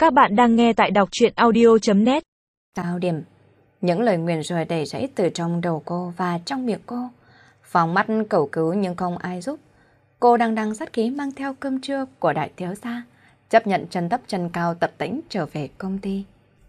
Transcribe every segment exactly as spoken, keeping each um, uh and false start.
Các bạn đang nghe tại đọc truyện audio.net. Cao điểm, những lời nguyền rủa đầy rẫy từ trong đầu cô và trong miệng cô. Phóng mắt cầu cứu nhưng không ai giúp. Cô đang đang sát khí mang theo cơm trưa của đại thiếu gia, chấp nhận chân tấp chân cao tập tễnh trở về công ty.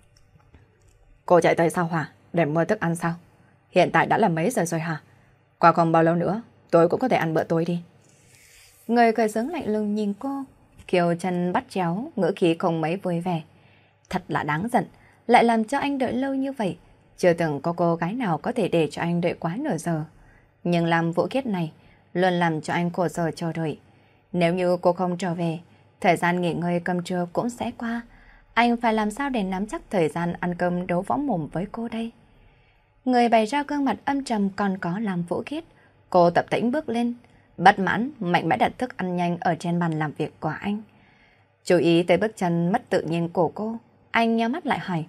Cô chạy tới sao hả? Để mua thức ăn sao? Hiện tại đã là mấy giờ rồi hả? Qua không bao lâu nữa, tôi cũng có thể ăn bữa tối đi. Người cười sướng lạnh lùng nhìn cô, kiều chân bắt chéo, ngữ khí không mấy vui vẻ. Thật là đáng giận, lại làm cho anh đợi lâu như vậy. Chưa từng có cô gái nào có thể để cho anh đợi quá nửa giờ. Nhưng làm Vũ Khiết này, luôn làm cho anh khổ sở chờ đợi. Nếu như cô không trở về, thời gian nghỉ ngơi cơm trưa cũng sẽ qua. Anh phải làm sao để nắm chắc thời gian ăn cơm đấu võ mồm với cô đây? Người bày ra gương mặt âm trầm còn có làm Vũ Khiết. Cô tập tễnh bước lên, bất mãn, mạnh mẽ đặt thức ăn nhanh ở trên bàn làm việc của anh. Chú ý tới bước chân mất tự nhiên của cô, anh nhắm mắt lại hỏi.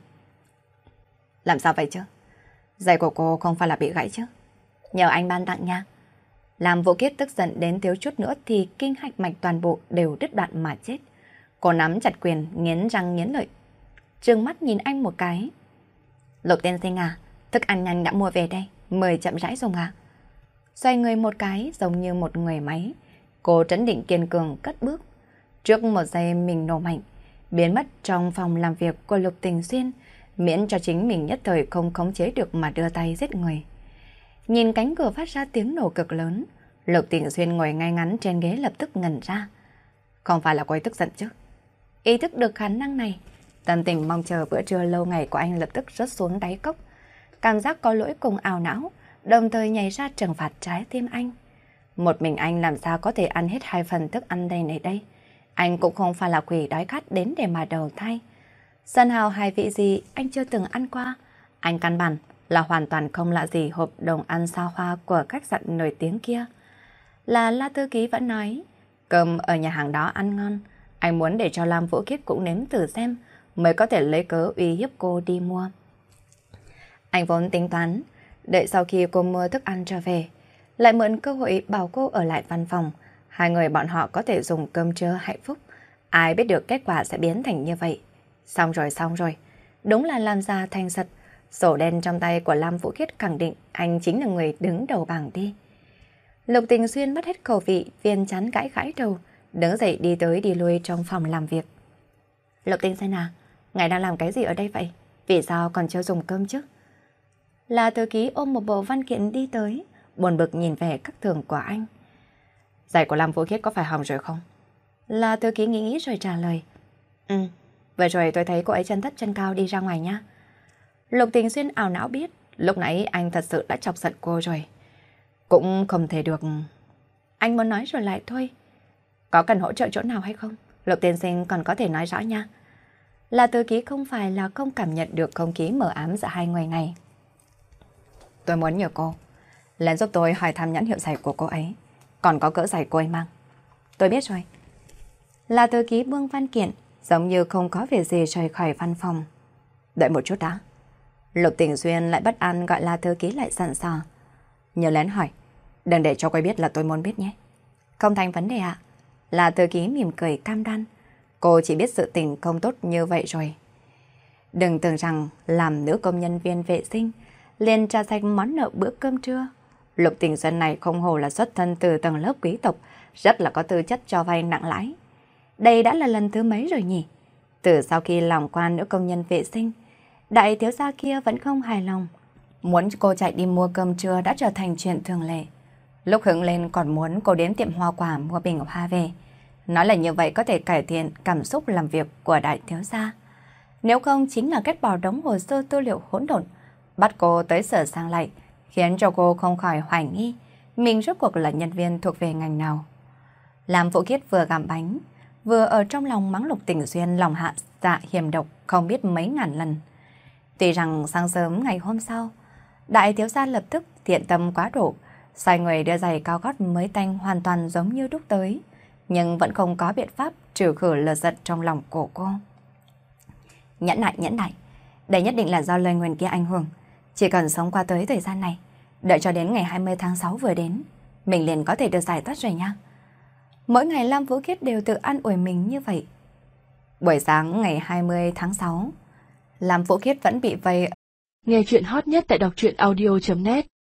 Làm sao vậy chứ? Giày của cô không phải là bị gãy chứ? Nhờ anh ban tặng nha. Làm Vũ Khiết tức giận đến thiếu chút nữa thì kinh hạch mạch toàn bộ đều đứt đoạn mà chết. Cô nắm chặt quyền, nghiến răng nghiến lợi, trừng mắt nhìn anh một cái. Lục tiên sinh à, thức ăn nhanh đã mua về đây, mời chậm rãi dùng à. Xoay người một cái giống như một người máy, cô trấn định kiên cường cất bước. Trước một giây mình nổ mạnh, biến mất trong phòng làm việc của Lục Tình Xuyên, miễn cho chính mình nhất thời không khống chế được mà đưa tay giết người. Nhìn cánh cửa phát ra tiếng nổ cực lớn, Lục Tình Xuyên ngồi ngay ngắn trên ghế lập tức ngẩn ra. Không phải là cô ấy tức giận chứ? Ý thức được khả năng này, tâm tình mong chờ bữa trưa lâu ngày của anh lập tức rớt xuống đáy cốc. Cảm giác có lỗi cùng ảo não, đồng thời nhảy ra trừng phạt trái tim anh. Một mình anh làm sao có thể ăn hết hai phần thức ăn đây này đây? Anh cũng không phải là quỷ đói khát đến để mà đầu thai. Sân hào hai vị gì anh chưa từng ăn qua. Anh căn bản là hoàn toàn không lạ gì hộp đồng ăn xa hoa của khách sạn nổi tiếng kia. Là La Thư Ký vẫn nói, cơm ở nhà hàng đó ăn ngon. Anh muốn để cho Lam Vũ Khiết cũng nếm thử xem, mới có thể lấy cớ uy hiếp cô đi mua. Anh vốn tính toán, đợi sau khi cô mua thức ăn trở về, lại mượn cơ hội bảo cô ở lại văn phòng. Hai người bọn họ có thể dùng cơm trưa hạnh phúc. Ai biết được kết quả sẽ biến thành như vậy. Xong rồi xong rồi. Đúng là làm ra thành thật. Sổ đen trong tay của Lam Vũ Khiết khẳng định anh chính là người đứng đầu bảng đi. Lục Tình Xuyên mất hết khẩu vị, viên chán gãi gãi đầu, đứng dậy đi tới đi lui trong phòng làm việc. Lục Tình Xuyên à, ngài đang làm cái gì ở đây vậy? Vì sao còn chưa dùng cơm chứ? Là Thư Ký ôm một bộ văn kiện đi tới, buồn bực nhìn về các thường của anh. Giày của Lam Vũ Khiết có phải hỏng rồi không? Là Thư Ký nghĩ nghĩ rồi trả lời. Ừ, vừa rồi tôi thấy cô ấy chân thấp chân cao đi ra ngoài nha. Lục Tình Xuyên ảo não biết, lúc nãy anh thật sự đã chọc giận cô rồi. Cũng không thể được. Anh muốn nói rồi lại thôi. Có cần hỗ trợ chỗ nào hay không? Lục tiên sinh còn có thể nói rõ nha. Là Thư Ký không phải là không cảm nhận được không khí mờ ám giữa hai người này. Tôi muốn nhờ cô lên giúp tôi hỏi thăm nhãn hiệu giày của cô ấy, còn có cỡ giày cô ấy mang. Tôi biết rồi. Là Thư Ký buông văn kiện, giống như không có việc gì rời khỏi văn phòng. Đợi một chút đã. Lục Tình Xuyên lại bất an gọi là Thư Ký lại sẵn sò. Nhớ lén hỏi, đừng để cho cô biết là tôi muốn biết nhé. Không thành vấn đề ạ. Là Thư Ký mỉm cười cam đoan. Cô chỉ biết sự tình không tốt như vậy rồi. Đừng tưởng rằng làm nữ công nhân viên vệ sinh liền trả sạch món nợ bữa cơm trưa. Lục Tình Xuyên này không hồ là xuất thân từ tầng lớp quý tộc, rất là có tư chất cho vay nặng lãi. Đây đã là lần thứ mấy rồi nhỉ? Từ sau khi làm quan nữ công nhân vệ sinh, đại thiếu gia kia vẫn không hài lòng. Muốn cô chạy đi mua cơm trưa đã trở thành chuyện thường lệ. Lúc hứng lên còn muốn cô đến tiệm hoa quả mua bình hoa về. Nói là như vậy có thể cải thiện cảm xúc làm việc của đại thiếu gia. Nếu không chính là kết bỏ đống hồ sơ tư liệu hỗn độn, bắt cô tới sửa sang lại, khiến cho cô không khỏi hoài nghi mình rốt cuộc là nhân viên thuộc về ngành nào. Làm Vũ Khiết vừa gặm bánh, vừa ở trong lòng mắng Lục Tình Xuyên lòng hạ dạ hiểm độc không biết mấy ngàn lần. Tuy rằng sáng sớm ngày hôm sau, đại thiếu gia lập tức thiện tâm quá độ, sai người đưa giày cao gót mới tanh hoàn toàn giống như đúc tới, nhưng vẫn không có biện pháp trừ khử lửa giận trong lòng của cô. Nhẫn nại nhẫn nại, đây nhất định là do lời nguyền kia ảnh hưởng. Chỉ cần sống qua tới thời gian này, đợi cho đến ngày hai mươi tháng sáu vừa đến, mình liền có thể được giải thoát rồi nha. Mỗi ngày Lam Vũ Khiết đều tự an ủi mình như vậy. Buổi sáng ngày hai mươi tháng sáu, Lam Vũ Khiết vẫn bị vây. Nghe chuyện hot nhất tại đọc truyện audio chấm net